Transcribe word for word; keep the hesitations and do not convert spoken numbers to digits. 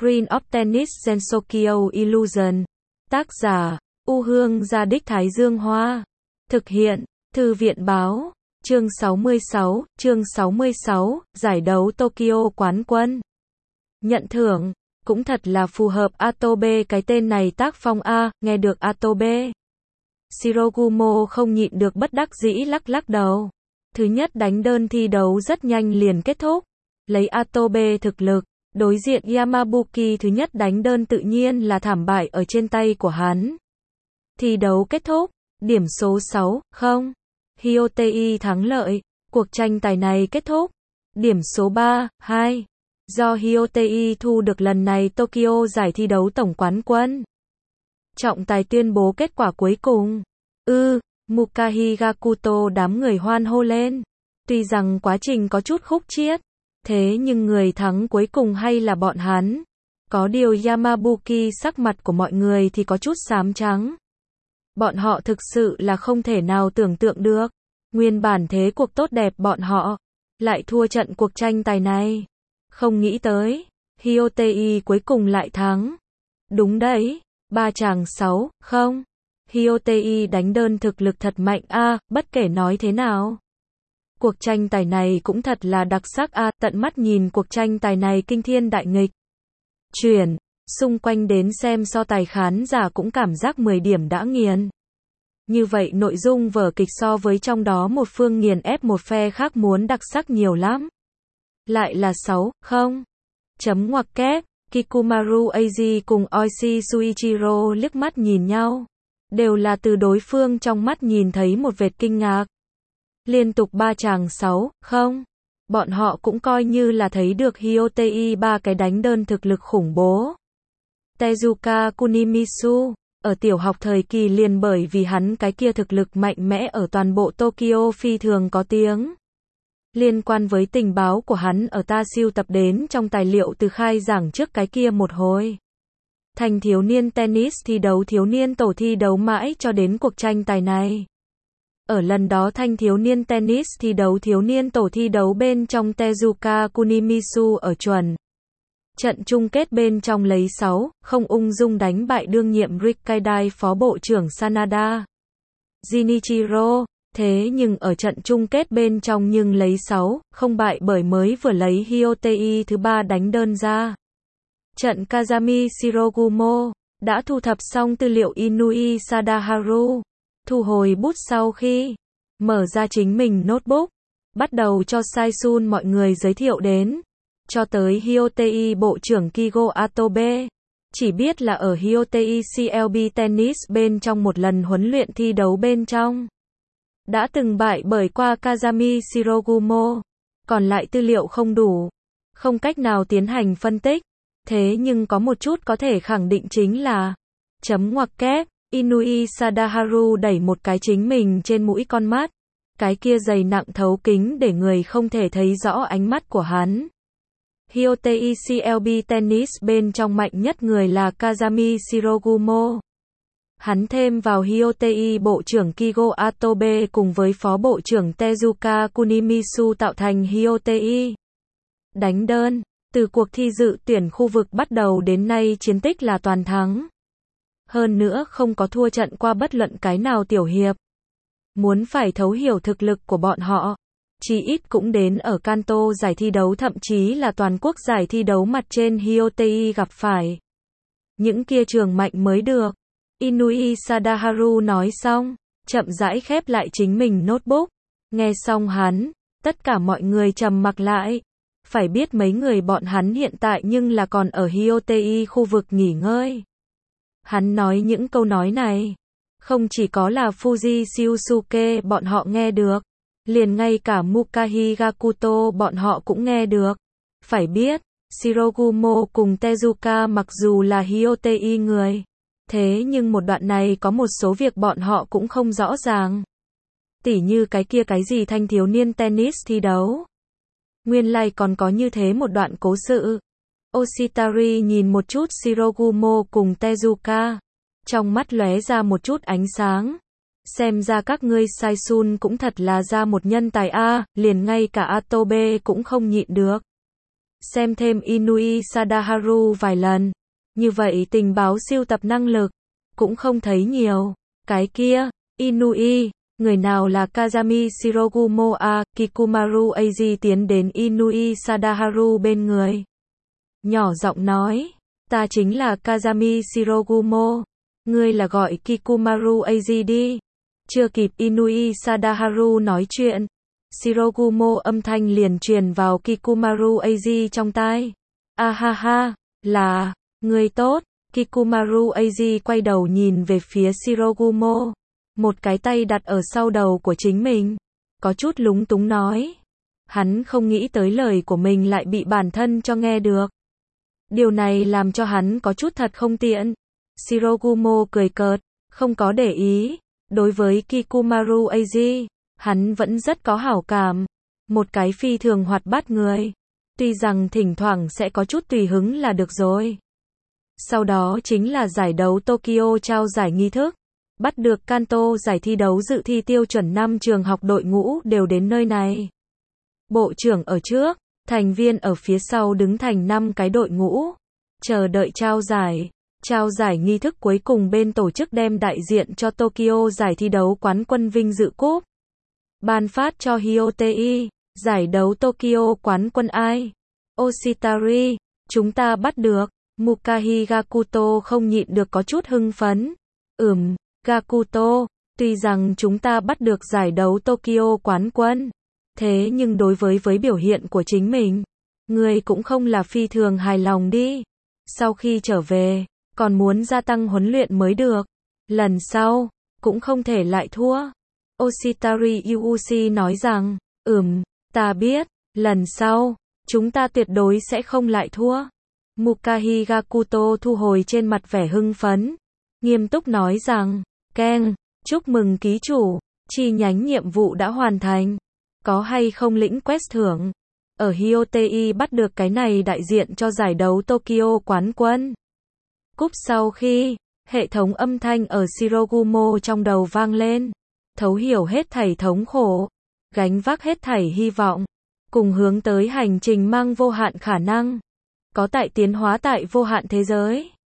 Screen of Tennis Gensokyo Illusion. Tác giả, U Hương Gia Đích Thái Dương Hoa. Thực hiện, Thư viện Báo. Chương sáu mươi sáu, chương sáu mươi sáu, giải đấu Tokyo quán quân. Nhận thưởng, cũng thật là phù hợp Atobe, cái tên này tác phong A, nghe được Atobe. Shirogumo không nhịn được bất đắc dĩ lắc lắc đầu. Thứ nhất đánh đơn thi đấu rất nhanh liền kết thúc. Lấy Atobe thực lực, đối diện Yamabuki thứ nhất đánh đơn tự nhiên là thảm bại ở trên tay của hắn. Thi đấu kết thúc, điểm số sáu không. Hyotei thắng lợi, cuộc tranh tài này kết thúc. Điểm số ba hai. Do Hyotei thu được lần này Tokyo giải thi đấu tổng quán quân. Trọng tài tuyên bố kết quả cuối cùng. Ư, ừ, Mukahi Gakuto đám người hoan hô lên. Tuy rằng quá trình có chút khúc chiết, thế nhưng người thắng cuối cùng hay là bọn hắn. Có điều Yamabuki sắc mặt của mọi người thì có chút xám trắng. Bọn họ thực sự là không thể nào tưởng tượng được. Nguyên bản thế cuộc tốt đẹp bọn họ, lại thua trận cuộc tranh tài này. Không nghĩ tới, Hyotei cuối cùng lại thắng. Đúng đấy, ba chàng sáu không. Hyotei đánh đơn thực lực thật mạnh a, à, bất kể nói thế nào. Cuộc tranh tài này cũng thật là đặc sắc a, à, tận mắt nhìn cuộc tranh tài này kinh thiên đại nghịch. Chuyển, xung quanh đến xem so tài khán giả cũng cảm giác mười điểm đã nghiền. Như vậy nội dung vở kịch so với trong đó một phương nghiền ép một phe khác muốn đặc sắc nhiều lắm. Lại là sáu không. Chấm ngoặc kép, Kikumaru Eiji cùng Oishi Suichiro liếc mắt nhìn nhau. Đều là từ đối phương trong mắt nhìn thấy một vệt kinh ngạc. Liên tục ba chàng sáu không. Bọn họ cũng coi như là thấy được Hyotei ba cái đánh đơn thực lực khủng bố. Tezuka Kunimisu, ở tiểu học thời kỳ liền bởi vì hắn cái kia thực lực mạnh mẽ ở toàn bộ Tokyo phi thường có tiếng. Liên quan với tình báo của hắn ở ta sưu tập đến trong tài liệu từ khai giảng trước cái kia một hồi. Thành thiếu niên tennis thi đấu thiếu niên tổ thi đấu mãi cho đến cuộc tranh tài này. Ở lần đó thanh thiếu niên tennis thi đấu thiếu niên tổ thi đấu bên trong Tezuka Kunimisu ở chuẩn. Trận chung kết bên trong lấy sáu không ung dung đánh bại đương nhiệm Rikkaidai phó bộ trưởng Sanada Jinichiro. Thế nhưng ở trận chung kết bên trong nhưng lấy sáu không bại bởi mới vừa lấy Hyotei thứ ba đánh đơn ra. Trận Kazami Shirogumo đã thu thập xong tư liệu Inui Sadaharu. Thu hồi bút sau khi mở ra chính mình notebook, bắt đầu cho Saisun mọi người giới thiệu đến. Cho tới Hyotei bộ trưởng Kigo Atobe. Chỉ biết là ở Hyotei xê lờ bê Tennis bên trong một lần huấn luyện thi đấu bên trong. Đã từng bại bởi qua Kazami Shirogumo. Còn lại tư liệu không đủ. Không cách nào tiến hành phân tích. Thế nhưng có một chút có thể khẳng định chính là chấm ngoặc kép, Inui Sadaharu đẩy một cái chính mình trên mũi con mắt. Cái kia dày nặng thấu kính để người không thể thấy rõ ánh mắt của hắn. Hyotei xê lờ bê Tennis bên trong mạnh nhất người là Kazami Shirogumo. Hắn thêm vào Hyotei bộ trưởng Kigo Atobe cùng với phó bộ trưởng Tezuka Kunimisu tạo thành Hyotei. Đánh đơn, từ cuộc thi dự tuyển khu vực bắt đầu đến nay chiến tích là toàn thắng. Hơn nữa không có thua trận qua bất luận cái nào tiểu hiệp. Muốn phải thấu hiểu thực lực của bọn họ, chỉ ít cũng đến ở Kanto giải thi đấu thậm chí là toàn quốc giải thi đấu mặt trên Hyotei gặp phải. Những kia trường mạnh mới được. Inui Sadaharu nói xong, chậm rãi khép lại chính mình notebook. Nghe xong hắn, tất cả mọi người trầm mặc lại. Phải biết mấy người bọn hắn hiện tại nhưng là còn ở Hyotei khu vực nghỉ ngơi. Hắn nói những câu nói này, không chỉ có là Fuji Shiosuke bọn họ nghe được, liền ngay cả Mukahi Gakuto bọn họ cũng nghe được. Phải biết, Shirogumo cùng Tezuka mặc dù là Hyotei người, thế nhưng một đoạn này có một số việc bọn họ cũng không rõ ràng. Tỉ như cái kia cái gì thanh thiếu niên tennis thi đấu. Nguyên lai còn có như thế một đoạn cố sự. Oshitari nhìn một chút Shirogumo cùng Tezuka. Trong mắt lóe ra một chút ánh sáng. Xem ra các ngươi Saisun cũng thật là ra một nhân tài a, liền ngay cả Atobe cũng không nhịn được. xem thêm Inui Sadaharu vài lần. Như vậy tình báo siêu tập năng lực cũng không thấy nhiều. Cái kia, Inui, người nào là Kazami Shirogumo a Kikumaru Eiji tiến đến Inui Sadaharu bên người. Nhỏ giọng nói, ta chính là Kazami Shirogumo, ngươi là gọi Kikumaru Eiji đi. Chưa kịp Inui Sadaharu nói chuyện, Shirogumo âm thanh liền truyền vào Kikumaru Eiji trong tai. A ha ha, là, ngươi tốt. Kikumaru Eiji quay đầu nhìn về phía Shirogumo, một cái tay đặt ở sau đầu của chính mình, có chút lúng túng nói. Hắn không nghĩ tới lời của mình lại bị bản thân cho nghe được. Điều này làm cho hắn có chút thật không tiện. Shirogumo cười cợt, không có để ý. Đối với Kikumaru Eiji, hắn vẫn rất có hảo cảm. Một cái phi thường hoạt bát người. Tuy rằng thỉnh thoảng sẽ có chút tùy hứng là được rồi. Sau đó chính là giải đấu Tokyo trao giải nghi thức. Bắt được Kanto giải thi đấu dự thi tiêu chuẩn năm trường học đội ngũ đều đến nơi này. Bộ trưởng ở trước, thành viên ở phía sau đứng thành năm cái đội ngũ. Chờ đợi trao giải. Trao giải nghi thức cuối cùng bên tổ chức đem đại diện cho Tokyo giải thi đấu quán quân vinh dự cúp. Ban phát cho Hyotei, giải đấu Tokyo quán quân ai? Oshitari, chúng ta bắt được. Mukahi Gakuto không nhịn được có chút hưng phấn. Ừm, Gakuto, tuy rằng chúng ta bắt được giải đấu Tokyo quán quân, thế nhưng đối với với biểu hiện của chính mình, người cũng không là phi thường hài lòng đi. Sau khi trở về, còn muốn gia tăng huấn luyện mới được. Lần sau, cũng không thể lại thua. Oshitari Yuushi nói rằng, ừm, ta biết, lần sau, chúng ta tuyệt đối sẽ không lại thua. Mukahi Gakuto thu hồi trên mặt vẻ hưng phấn, nghiêm túc nói rằng, Ken, chúc mừng ký chủ, chi nhánh nhiệm vụ đã hoàn thành. Có hay không lĩnh quest thưởng? Ở Hyotei bắt được cái này đại diện cho giải đấu Tokyo quán quân. Cúp sau khi, hệ thống âm thanh ở Shirogumo trong đầu vang lên. Thấu hiểu hết thảy thống khổ, gánh vác hết thảy hy vọng, cùng hướng tới hành trình mang vô hạn khả năng. Có tại tiến hóa tại vô hạn thế giới.